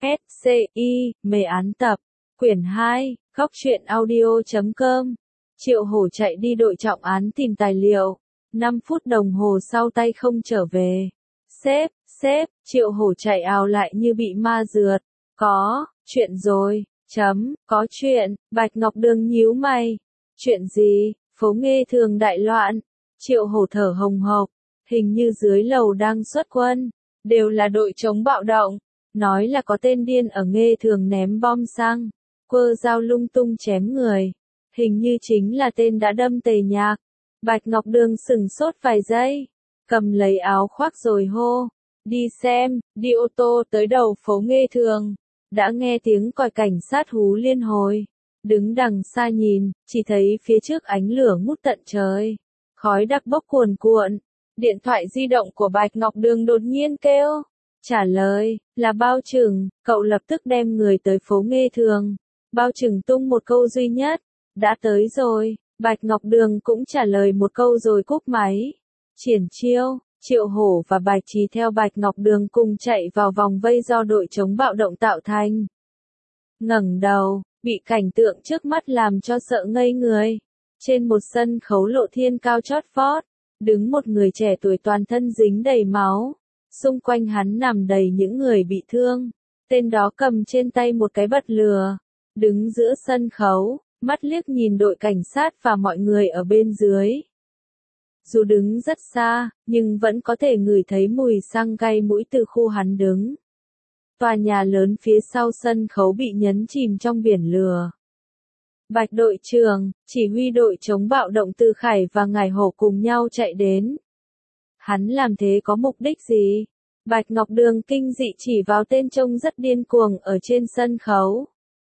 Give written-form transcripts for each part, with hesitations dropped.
SCI, mê án tập, quyển 2, góc truyện audio.com. Triệu Hổ chạy đi đội trọng án tìm tài liệu. 5 phút đồng hồ sau tay không trở về. Sếp, Triệu Hổ chạy ào lại như bị ma rượt. Có, chuyện rồi, có chuyện, Bạch Ngọc Đường nhíu mày. Chuyện gì, phố Nghê Thường đại loạn. Triệu Hổ thở hồng hộc, hình như dưới lầu đang xuất quân, đều là đội chống bạo động. Nói là có tên điên ở Nghê Thường ném bom xăng, quơ dao lung tung chém người. Hình như chính là tên đã đâm Tề Nhạc. Bạch Ngọc Đường sửng sốt vài giây, cầm lấy áo khoác rồi hô. Đi xem, đi ô tô tới đầu phố Nghê Thường. Đã nghe tiếng còi cảnh sát hú liên hồi. Đứng đằng xa nhìn, chỉ thấy phía trước ánh lửa ngút tận trời. Khói đặc bốc cuồn cuộn. Điện thoại di động của Bạch Ngọc Đường đột nhiên kêu. Trả lời, là Bao Trừng. Cậu lập tức đem người tới phố Nghê Thường. Bao Trừng tung một câu duy nhất. Đã tới rồi. Bạch Ngọc Đường cũng trả lời một câu rồi cúp máy. Triển chiêu, Triệu Hổ và Bạch Trì theo Bạch Ngọc Đường cùng chạy vào vòng vây do đội chống bạo động tạo thành. Ngẩng đầu, bị cảnh tượng trước mắt làm cho sợ ngây người. Trên một sân khấu lộ thiên cao chót vót, đứng một người trẻ tuổi toàn thân dính đầy máu. Xung quanh hắn nằm đầy những người bị thương. Tên đó cầm trên tay một cái bật lửa. Đứng giữa sân khấu, mắt liếc nhìn đội cảnh sát và mọi người ở bên dưới. Dù đứng rất xa, nhưng vẫn có thể ngửi thấy mùi xăng cay mũi từ khu hắn đứng. Tòa nhà lớn phía sau sân khấu bị nhấn chìm trong biển lửa. Bạch đội trưởng, chỉ huy đội chống bạo động Từ Khải và Ngải Hổ cùng nhau chạy đến. Hắn làm thế có mục đích gì? Bạch Ngọc Đường kinh dị chỉ vào tên trông rất điên cuồng ở trên sân khấu.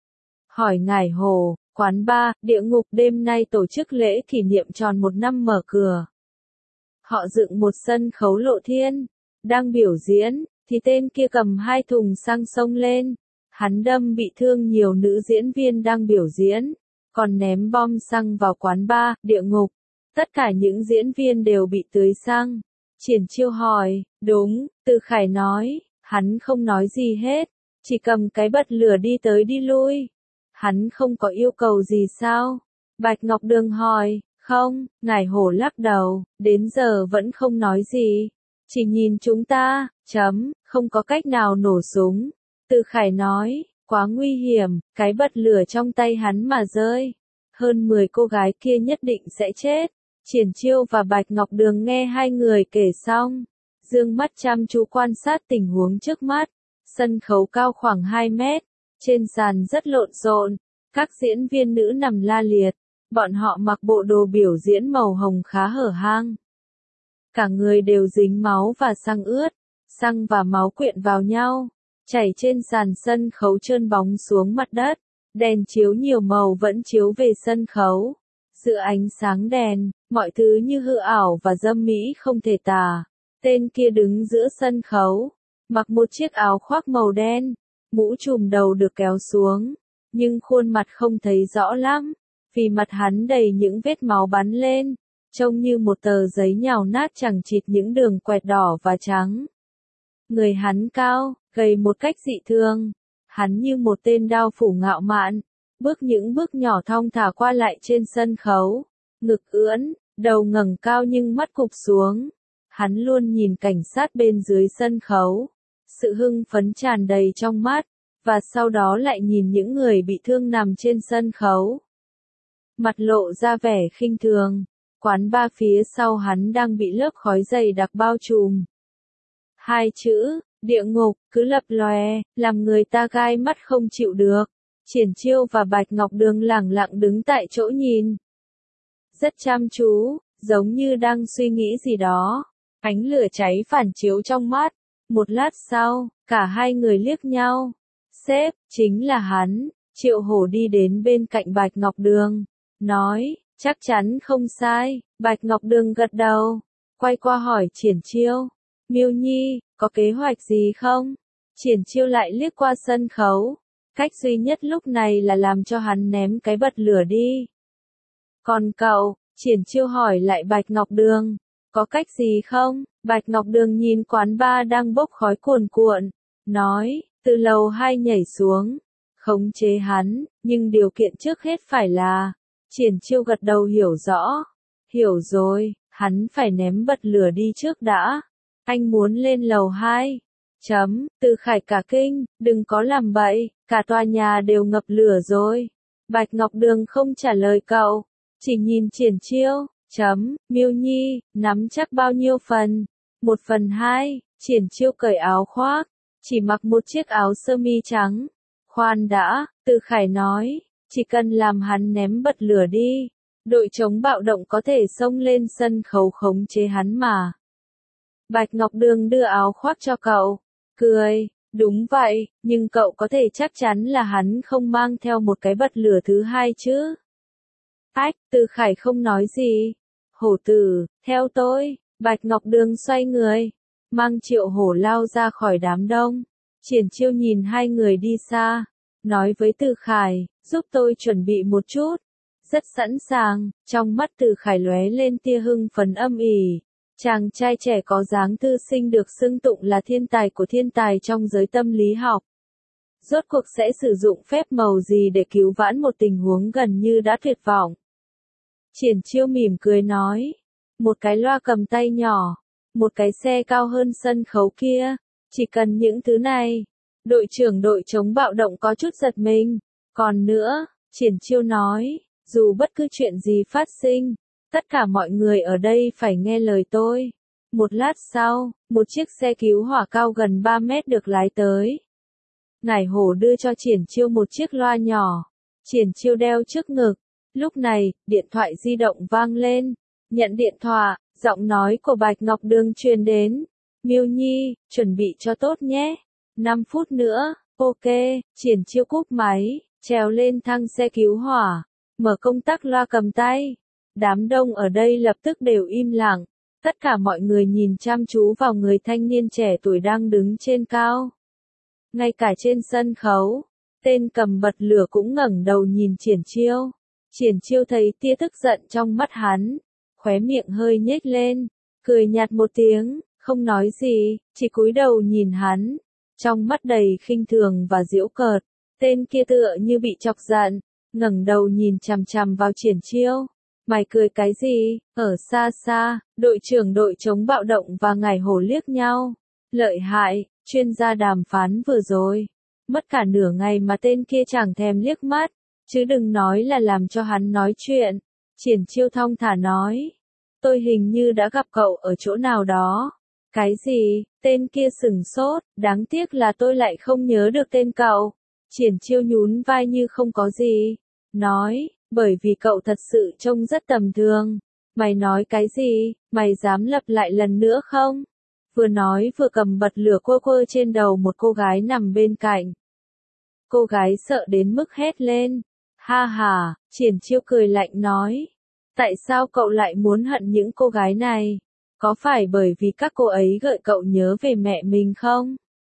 Hỏi Ngải Hổ, quán bar, địa ngục đêm nay tổ chức lễ kỷ niệm tròn 1 năm mở cửa. Họ dựng một sân khấu lộ thiên, đang biểu diễn, thì tên kia cầm 2 thùng xăng xông lên. Hắn đâm bị thương nhiều nữ diễn viên đang biểu diễn, còn ném bom xăng vào quán bar, địa ngục. Tất cả những diễn viên đều bị tưới xăng. Triển chiêu hỏi, đúng, Từ Khải nói, hắn không nói gì hết, chỉ cầm cái bật lửa đi tới đi lui. Hắn không có yêu cầu gì sao? Bạch Ngọc Đường hỏi, không, Ngải Hổ lắc đầu, đến giờ vẫn không nói gì. Chỉ nhìn chúng ta, không có cách nào nổ súng. Từ Khải nói, quá nguy hiểm, cái bật lửa trong tay hắn mà rơi. Hơn 10 cô gái kia nhất định sẽ chết. Triển chiêu và Bạch Ngọc Đường nghe hai người kể xong. Dương mắt chăm chú quan sát tình huống trước mắt. Sân khấu cao khoảng 2 mét. Trên sàn rất lộn xộn. Các diễn viên nữ nằm la liệt. Bọn họ mặc bộ đồ biểu diễn màu hồng khá hở hang. Cả người đều dính máu và xăng ướt. Xăng và máu quyện vào nhau, chảy trên sàn sân khấu trơn bóng xuống mặt đất. Đèn chiếu nhiều màu vẫn chiếu về sân khấu. Giữa ánh sáng đèn, mọi thứ như hư ảo và dâm mỹ không thể tả. Tên kia đứng giữa sân khấu, mặc một chiếc áo khoác màu đen, mũ trùm đầu được kéo xuống, nhưng khuôn mặt không thấy rõ lắm, vì mặt hắn đầy những vết máu bắn lên, trông như một tờ giấy nhào nát chẳng chịt những đường quẹt đỏ và trắng. Người hắn cao, gầy một cách dị thường. Hắn như một tên đao phủ ngạo mạn, bước những bước nhỏ thong thả qua lại trên sân khấu. Ngực ưỡn, đầu ngẩng cao nhưng mắt cụp xuống. Hắn luôn nhìn cảnh sát bên dưới sân khấu. Sự hưng phấn tràn đầy trong mắt, và sau đó lại nhìn những người bị thương nằm trên sân khấu. Mặt lộ ra vẻ khinh thường. Quán bar phía sau hắn đang bị lớp khói dày đặc bao trùm. 2 chữ, địa ngục, cứ lập lòe, làm người ta gai mắt không chịu được. Triển chiêu và Bạch Ngọc Đường lẳng lặng đứng tại chỗ nhìn. Rất chăm chú, giống như đang suy nghĩ gì đó. Ánh lửa cháy phản chiếu trong mắt. Một lát sau, cả hai người liếc nhau. Sếp, chính là hắn. Triệu Hổ đi đến bên cạnh Bạch Ngọc Đường. Nói, chắc chắn không sai. Bạch Ngọc Đường gật đầu. Quay qua hỏi Triển chiêu. Miêu Nhi, có kế hoạch gì không? Triển chiêu lại liếc qua sân khấu. Cách duy nhất lúc này là làm cho hắn ném cái bật lửa đi. Còn cậu, Triển chiêu hỏi lại Bạch Ngọc Đường. Có cách gì không? Bạch Ngọc Đường nhìn quán bar đang bốc khói cuồn cuộn. Nói, từ lầu 2 nhảy xuống, khống chế hắn, nhưng điều kiện trước hết phải là, Triển Chiêu gật đầu hiểu rõ. Hiểu rồi, hắn phải ném bật lửa đi trước đã. Anh muốn lên lầu 2. Từ Khải cả kinh, đừng có làm bậy, cả tòa nhà đều ngập lửa rồi. Bạch Ngọc Đường không trả lời cậu, chỉ nhìn Triển Chiêu. Miêu Nhi, nắm chắc bao nhiêu phần? 1/2, Triển Chiêu cởi áo khoác, chỉ mặc một chiếc áo sơ mi trắng. Khoan đã, Từ Khải nói, chỉ cần làm hắn ném bật lửa đi, đội chống bạo động có thể xông lên sân khấu khống chế hắn mà. Bạch Ngọc Đường đưa áo khoác cho cậu, cười, đúng vậy, nhưng cậu có thể chắc chắn là hắn không mang theo một cái bật lửa thứ hai chứ? Từ Khải không nói gì. Hổ tử, theo tôi. Bạch Ngọc Đường xoay người, mang Triệu Hổ lao ra khỏi đám đông. Triển Chiêu nhìn hai người đi xa, nói với Từ Khải, giúp tôi chuẩn bị một chút. Rất sẵn sàng, trong mắt Từ Khải lóe lên tia hưng phấn âm ỉ. Chàng trai trẻ có dáng thư sinh được xưng tụng là thiên tài của thiên tài trong giới tâm lý học. Rốt cuộc sẽ sử dụng phép màu gì để cứu vãn một tình huống gần như đã tuyệt vọng? Triển Chiêu mỉm cười nói, một cái loa cầm tay nhỏ, một cái xe cao hơn sân khấu kia, chỉ cần những thứ này. Đội trưởng đội chống bạo động có chút giật mình. Còn nữa, Triển Chiêu nói, dù bất cứ chuyện gì phát sinh, tất cả mọi người ở đây phải nghe lời tôi. Một lát sau, một chiếc xe cứu hỏa cao gần 3 mét được lái tới. Ngải Hổ đưa cho Triển Chiêu một chiếc loa nhỏ. Triển Chiêu đeo trước ngực. Lúc này, điện thoại di động vang lên. Nhận điện thoại, giọng nói của Bạch Ngọc Đường truyền đến. Miêu Nhi, chuẩn bị cho tốt nhé. 5 phút nữa, ok. Triển Chiêu cúp máy, trèo lên thang xe cứu hỏa, mở công tắc loa cầm tay. Đám đông ở đây lập tức đều im lặng. Tất cả mọi người nhìn chăm chú vào người thanh niên trẻ tuổi đang đứng trên cao. Ngay cả trên sân khấu, tên cầm bật lửa cũng ngẩng đầu nhìn Triển Chiêu. Triển Chiêu thấy tia tức giận trong mắt hắn, khóe miệng hơi nhếch lên, cười nhạt một tiếng, không nói gì, chỉ cúi đầu nhìn hắn, trong mắt đầy khinh thường và giễu cợt. Tên kia tựa như bị chọc giận, ngẩng đầu nhìn chằm chằm vào Triển Chiêu. Mày cười cái gì? Ở xa xa, đội trưởng đội chống bạo động và Ngải Hổ liếc nhau. Lợi hại, chuyên gia đàm phán vừa rồi. Mất cả nửa ngày mà tên kia chẳng thèm liếc mắt, chứ đừng nói là làm cho hắn nói chuyện. Triển Chiêu thong thả nói, tôi hình như đã gặp cậu ở chỗ nào đó. Cái gì? Tên kia sửng sốt, đáng tiếc là tôi lại không nhớ được tên cậu. Triển Chiêu nhún vai như không có gì, nói, bởi vì cậu thật sự trông rất tầm thường. Mày nói cái gì? Mày dám lặp lại lần nữa không? Vừa nói vừa cầm bật lửa quơ quơ trên đầu một cô gái nằm bên cạnh. Cô gái sợ đến mức hét lên. Ha ha, Triển Chiêu cười lạnh nói. Tại sao cậu lại muốn hận những cô gái này? Có phải bởi vì các cô ấy gợi cậu nhớ về mẹ mình không?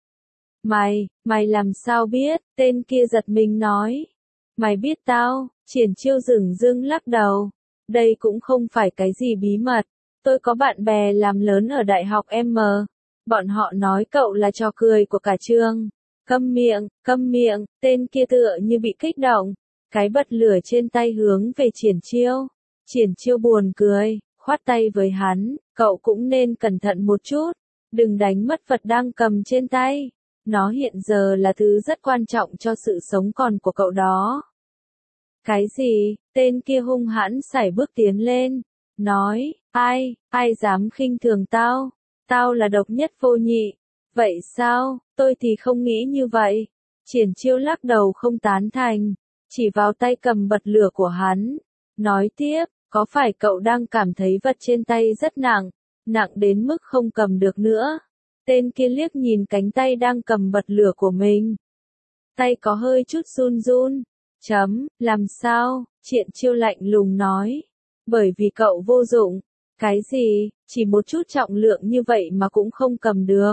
Mày làm sao biết? Tên kia giật mình nói. Mày biết tao? Triển Chiêu dửng dưng lắc đầu. Đây cũng không phải cái gì bí mật. Tôi có bạn bè làm lớn ở đại học M. Bọn họ nói cậu là trò cười của cả trường. Câm miệng, tên kia tựa như bị kích động. Cái bật lửa trên tay hướng về Triển Chiêu. Triển Chiêu buồn cười, khoát tay với hắn, cậu cũng nên cẩn thận một chút. Đừng đánh mất vật đang cầm trên tay. Nó hiện giờ là thứ rất quan trọng cho sự sống còn của cậu đó. Cái gì? Tên kia hung hãn sải bước tiến lên. Nói, ai dám khinh thường tao? Tao là độc nhất vô nhị. Vậy sao? Tôi thì không nghĩ như vậy. Triển Chiêu lắc đầu không tán thành, chỉ vào tay cầm bật lửa của hắn. Nói tiếp, có phải cậu đang cảm thấy vật trên tay rất nặng, nặng đến mức không cầm được nữa? Tên kia liếc nhìn cánh tay đang cầm bật lửa của mình. Tay có hơi chút run run. Làm sao? Triển Chiêu lạnh lùng nói. Bởi vì cậu vô dụng. Cái gì? Chỉ một chút trọng lượng như vậy mà cũng không cầm được.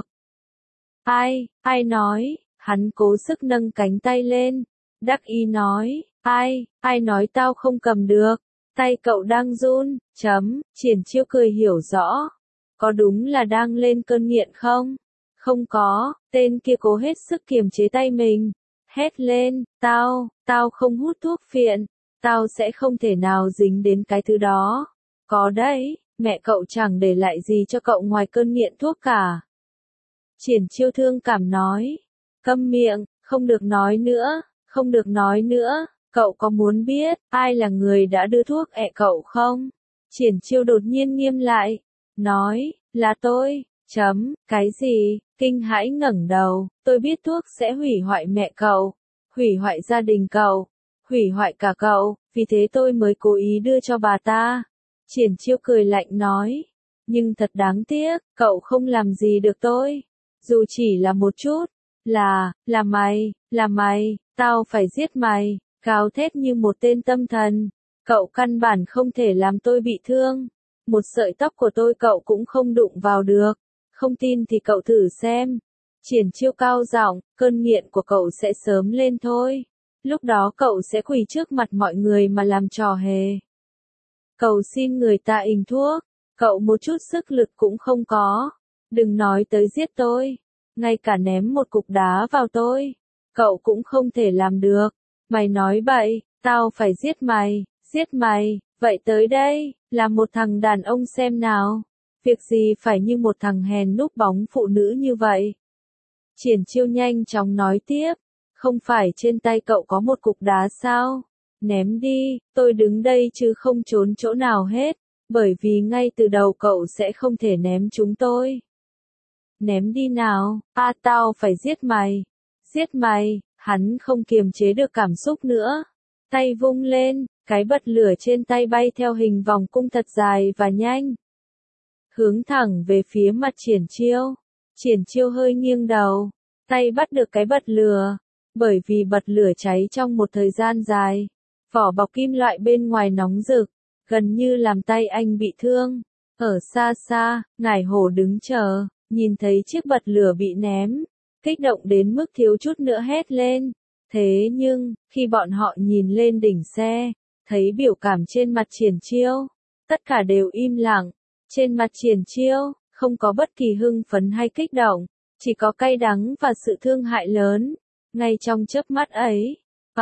Ai nói? Hắn cố sức nâng cánh tay lên. Đắc ý nói. Ai nói tao không cầm được? Tay cậu đang run. Triển Chiêu cười hiểu rõ. Có đúng là đang lên cơn nghiện không? Không có, tên kia cố hết sức kiềm chế tay mình. Hét lên, tao không hút thuốc phiện, tao sẽ không thể nào dính đến cái thứ đó. Có đấy, mẹ cậu chẳng để lại gì cho cậu ngoài cơn nghiện thuốc cả. Triển Chiêu thương cảm nói. Câm miệng, không được nói nữa, không được nói nữa. Cậu có muốn biết ai là người đã đưa thuốc cậu không? Triển Chiêu đột nhiên nghiêm lại. Nói, là tôi. Cái gì? Kinh hãi ngẩng đầu. Tôi biết thuốc sẽ hủy hoại mẹ cậu, hủy hoại gia đình cậu, hủy hoại cả cậu, vì thế tôi mới cố ý đưa cho bà ta. Triển Chiêu cười lạnh nói. Nhưng thật đáng tiếc, cậu không làm gì được tôi. Dù chỉ là một chút. Là mày, tao phải giết mày, gào thét như một tên tâm thần. Cậu căn bản không thể làm tôi bị thương. Một sợi tóc của tôi cậu cũng không đụng vào được. Không tin thì cậu thử xem. Triển Chiêu cao giọng, cơn nghiện của cậu sẽ sớm lên thôi. Lúc đó cậu sẽ quỳ trước mặt mọi người mà làm trò hề. Cầu xin người ta in thuốc, cậu một chút sức lực cũng không có. Đừng nói tới giết tôi, ngay cả ném một cục đá vào tôi, cậu cũng không thể làm được. Mày nói bậy, tao phải giết mày, vậy tới đây, làm một thằng đàn ông xem nào. Việc gì phải như một thằng hèn núp bóng phụ nữ như vậy? Triển Chiêu nhanh chóng nói tiếp, không phải trên tay cậu có một cục đá sao? Ném đi, tôi đứng đây chứ không trốn chỗ nào hết, bởi vì ngay từ đầu cậu sẽ không thể ném chúng tôi. Ném đi nào, tao phải giết mày, hắn không kiềm chế được cảm xúc nữa. Tay vung lên, cái bật lửa trên tay bay theo hình vòng cung thật dài và nhanh. Hướng thẳng về phía mặt Triển Chiêu. Triển Chiêu hơi nghiêng đầu, tay bắt được cái bật lửa, bởi vì bật lửa cháy trong một thời gian dài. Vỏ bọc kim loại bên ngoài nóng rực, gần như làm tay anh bị thương. Ở xa xa, Ngải Hổ đứng chờ, nhìn thấy chiếc bật lửa bị ném, kích động đến mức thiếu chút nữa hét lên. Thế nhưng, khi bọn họ nhìn lên đỉnh xe, thấy biểu cảm trên mặt Triển Chiêu, tất cả đều im lặng. Trên mặt Triển Chiêu, không có bất kỳ hưng phấn hay kích động, chỉ có cay đắng và sự thương hại lớn. Ngay trong chớp mắt ấy,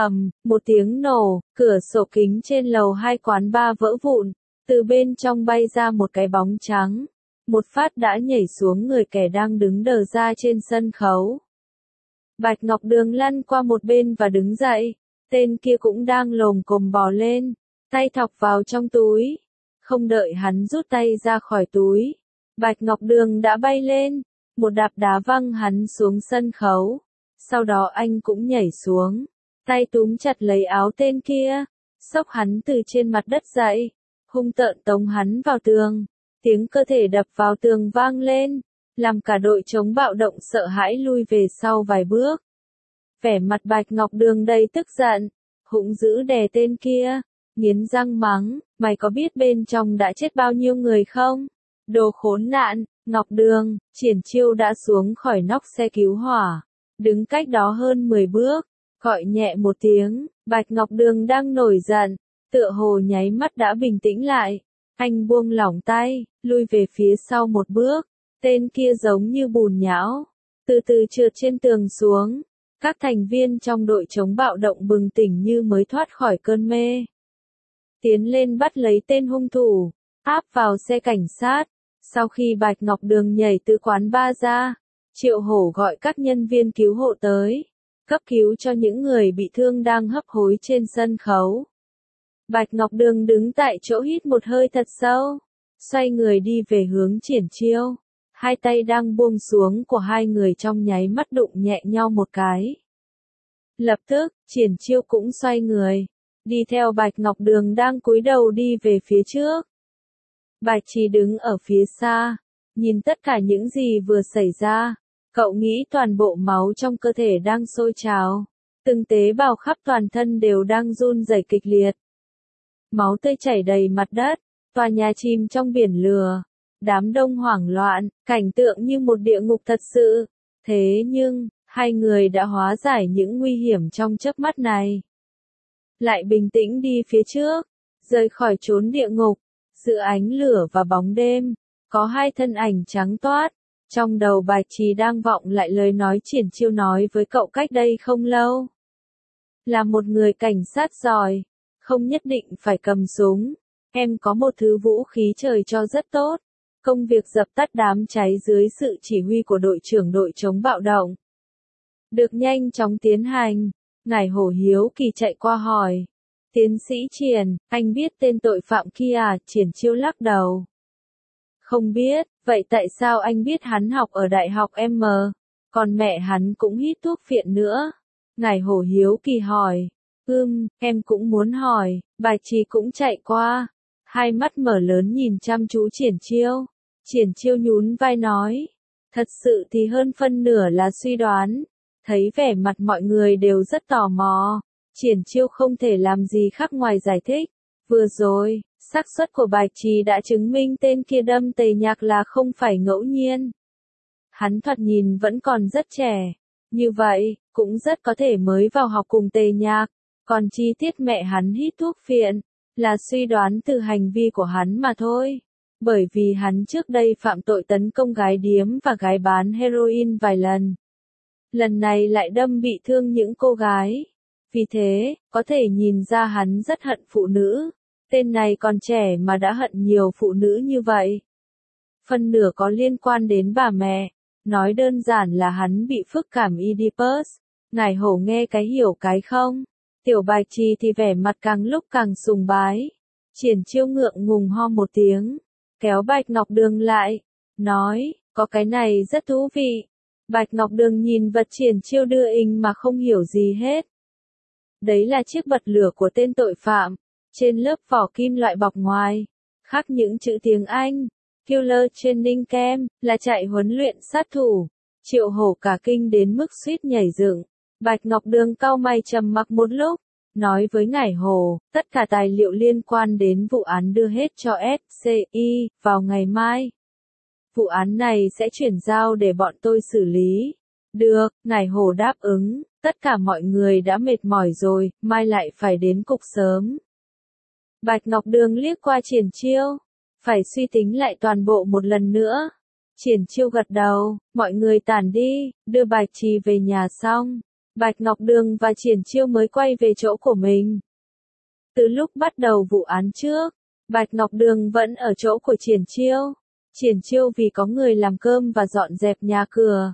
một tiếng nổ, cửa sổ kính trên lầu 2 quán bar vỡ vụn, từ bên trong bay ra một cái bóng trắng, một phát đã nhảy xuống người kẻ đang đứng đờ ra trên sân khấu. Bạch Ngọc Đường lăn qua một bên và đứng dậy, tên kia cũng đang lồm cồm bò lên, tay thọc vào trong túi. Không đợi hắn rút tay ra khỏi túi, Bạch Ngọc Đường đã bay lên, một đạp đá văng hắn xuống sân khấu. Sau đó anh cũng nhảy xuống, tay túm chặt lấy áo tên kia, xốc hắn từ trên mặt đất dậy, hung tợn tống hắn vào tường. Tiếng cơ thể đập vào tường vang lên, làm cả đội chống bạo động sợ hãi lui về sau vài bước. Vẻ mặt Bạch Ngọc Đường đầy tức giận, hung dữ đè tên kia, nghiến răng mắng, mày có biết bên trong đã chết bao nhiêu người không? Đồ khốn nạn. Ngọc Đường. Triển Chiêu đã xuống khỏi nóc xe cứu hỏa, đứng cách đó hơn 10 bước, gọi nhẹ một tiếng. Bạch Ngọc Đường đang nổi giận, tựa hồ nháy mắt đã bình tĩnh lại. Anh buông lỏng tay, lui về phía sau một bước. Tên kia giống như bùn nhão, từ từ trượt trên tường xuống. Các thành viên trong đội chống bạo động bừng tỉnh như mới thoát khỏi cơn mê, tiến lên bắt lấy tên hung thủ, áp vào xe cảnh sát. Sau khi Bạch Ngọc Đường nhảy từ quán bar ra, Triệu Hổ gọi các nhân viên cứu hộ tới, cấp cứu cho những người bị thương đang hấp hối trên sân khấu. Bạch Ngọc Đường đứng tại chỗ hít một hơi thật sâu, xoay người đi về hướng Triển Chiêu. Hai tay đang buông xuống của hai người trong nháy mắt đụng nhẹ nhau một cái. Lập tức, Triển Chiêu cũng xoay người, đi theo Bạch Ngọc Đường đang cúi đầu đi về phía trước. Bạch Trì đứng ở phía xa, nhìn tất cả những gì vừa xảy ra. Cậu nghĩ toàn bộ máu trong cơ thể đang sôi trào, từng tế bào khắp toàn thân đều đang run rẩy kịch liệt. Máu tươi chảy đầy mặt đất, tòa nhà chìm trong biển lửa, đám đông hoảng loạn, cảnh tượng như một địa ngục thật sự. Thế nhưng, hai người đã hóa giải những nguy hiểm trong chớp mắt này. Lại bình tĩnh đi phía trước, rời khỏi chốn địa ngục. Giữa ánh lửa và bóng đêm, có hai thân ảnh trắng toát, Trong đầu Bạch Trì đang vọng lại lời nói Triển Chiêu nói với cậu cách đây không lâu. Là một người cảnh sát giỏi, không nhất định phải cầm súng. Em có một thứ vũ khí trời cho rất tốt. Công việc dập tắt đám cháy dưới sự chỉ huy của đội trưởng đội chống bạo động được nhanh chóng tiến hành. Ngải Hổ hiếu kỳ chạy qua hỏi. Tiến sĩ Triển, anh biết tên tội phạm kia à? Triển Chiêu lắc đầu. Không biết, vậy tại sao anh biết hắn học ở Đại học M? Còn mẹ hắn cũng hít thuốc phiện nữa. Ngải Hổ hiếu kỳ hỏi. Em cũng muốn hỏi. Bạch Trì cũng chạy qua. Hai mắt mở lớn nhìn chăm chú Triển Chiêu. Triển Chiêu nhún vai nói. Thật sự thì hơn phân nửa là suy đoán. Thấy vẻ mặt mọi người đều rất tò mò. Triển Chiêu không thể làm gì khác ngoài giải thích. Vừa rồi, xác suất của Bạch Trì đã chứng minh tên kia đâm Tề Nhạc là không phải ngẫu nhiên. Hắn thoạt nhìn vẫn còn rất trẻ. Như vậy, cũng rất có thể mới vào học cùng Tề Nhạc. Còn chi tiết mẹ hắn hít thuốc phiện, là suy đoán từ hành vi của hắn mà thôi. Bởi vì hắn trước đây phạm tội tấn công gái điếm và gái bán heroin vài lần. Lần này lại đâm bị thương những cô gái. Vì thế, có thể nhìn ra hắn rất hận phụ nữ. Tên này còn trẻ mà đã hận nhiều phụ nữ như vậy. Phần nửa có liên quan đến bà mẹ. Nói đơn giản là hắn bị phức cảm Oedipus. Ngải Hổ nghe cái hiểu cái không. Tiểu Bạch Trì thì vẻ mặt càng lúc càng sùng bái. Triển Chiêu ngượng ngùng ho một tiếng. Kéo Bạch Ngọc Đường lại. Nói, có cái này rất thú vị. Bạch Ngọc Đường nhìn vật Triển Chiêu đưa mà không hiểu gì hết. Đấy là chiếc bật lửa của tên tội phạm. Trên lớp vỏ kim loại bọc ngoài. Khắc những chữ tiếng Anh. Killer Training Camp, là trại huấn luyện sát thủ. Triệu Hổ cả kinh đến mức suýt nhảy dựng. Bạch Ngọc Đường cau mày trầm mặc một lúc. Nói với Ngải Hổ, tất cả tài liệu liên quan đến vụ án đưa hết cho SCI, vào ngày mai. Vụ án này sẽ chuyển giao để bọn tôi xử lý. Được, Ngải Hổ đáp ứng, tất cả mọi người đã mệt mỏi rồi, mai lại phải đến cục sớm. Bạch Ngọc Đường liếc qua Triển Chiêu, phải suy tính lại toàn bộ một lần nữa. Triển Chiêu gật đầu, mọi người tản đi, đưa Bạch Trì về nhà xong. Bạch Ngọc Đường và Triển Chiêu mới quay về chỗ của mình. Từ lúc bắt đầu vụ án trước, Bạch Ngọc Đường vẫn ở chỗ của Triển Chiêu. Triển Chiêu vì có người làm cơm và dọn dẹp nhà cửa.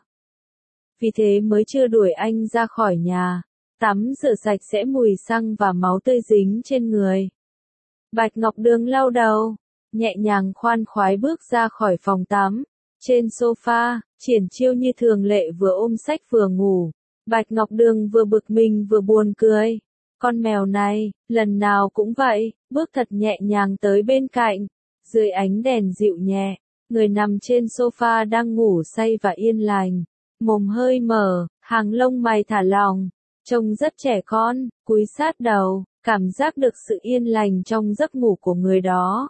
Vì thế mới chưa đuổi anh ra khỏi nhà. Tắm rửa sạch sẽ mùi xăng và máu tươi dính trên người. Bạch Ngọc Đường lau đầu, nhẹ nhàng khoan khoái bước ra khỏi phòng tắm. Trên sofa, Triển Chiêu như thường lệ vừa ôm sách vừa ngủ. Bạch Ngọc Đường vừa bực mình vừa buồn cười. Con mèo này, lần nào cũng vậy, bước thật nhẹ nhàng tới bên cạnh. Dưới ánh đèn dịu nhẹ, người nằm trên sofa đang ngủ say và yên lành. Mồm hơi mở, hàng lông mày thả lỏng. Trông rất trẻ con, cúi sát đầu, cảm giác được sự yên lành trong giấc ngủ của người đó.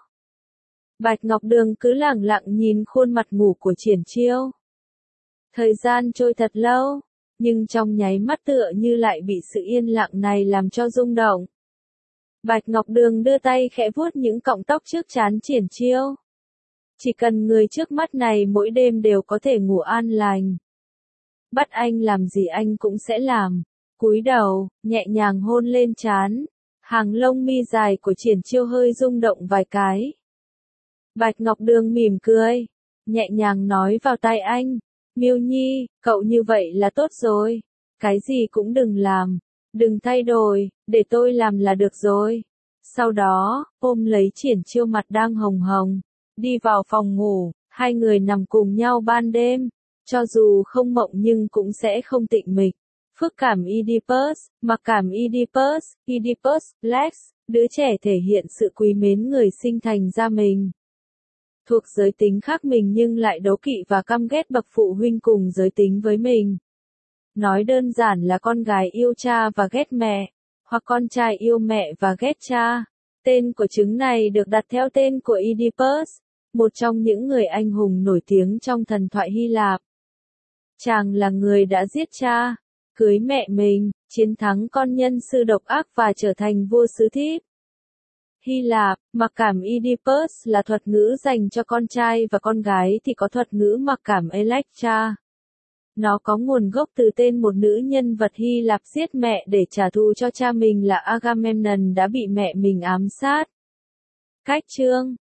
Bạch Ngọc Đường cứ lẳng lặng nhìn khuôn mặt ngủ của Triển Chiêu. Thời gian trôi thật lâu. Nhưng trong nháy mắt tựa như lại bị sự yên lặng này làm cho rung động. Bạch Ngọc Đường đưa tay khẽ vuốt những cọng tóc trước trán Triển Chiêu. Chỉ cần người trước mắt này mỗi đêm đều có thể ngủ an lành. Bắt anh làm gì anh cũng sẽ làm. Cúi đầu, nhẹ nhàng hôn lên trán. Hàng lông mi dài của Triển Chiêu hơi rung động vài cái. Bạch Ngọc Đường mỉm cười, nhẹ nhàng nói vào tai anh. Miêu Nhi, cậu như vậy là tốt rồi. Cái gì cũng đừng làm. Đừng thay đổi, để tôi làm là được rồi. Sau đó, ôm lấy Triển Chiêu mặt đang hồng hồng. Đi vào phòng ngủ, hai người nằm cùng nhau ban đêm. Cho dù không mộng nhưng cũng sẽ không tịnh mịch. Phức cảm Oedipus, mặc cảm Oedipus, Oedipus, Lex, đứa trẻ thể hiện sự quý mến người sinh thành ra mình. Thuộc giới tính khác mình nhưng lại đố kỵ và căm ghét bậc phụ huynh cùng giới tính với mình. Nói đơn giản là con gái yêu cha và ghét mẹ, hoặc con trai yêu mẹ và ghét cha. Tên của trứng này được đặt theo tên của Oedipus, một trong những người anh hùng nổi tiếng trong thần thoại Hy Lạp. Chàng là người đã giết cha, cưới mẹ mình, chiến thắng con nhân sư độc ác và trở thành vua xứ Thíp. Hy Lạp, mặc cảm Oedipus là thuật ngữ dành cho con trai và con gái thì có thuật ngữ mặc cảm Electra. Nó có nguồn gốc từ tên một nữ nhân vật Hy Lạp giết mẹ để trả thù cho cha mình là Agamemnon đã bị mẹ mình ám sát. Cách chương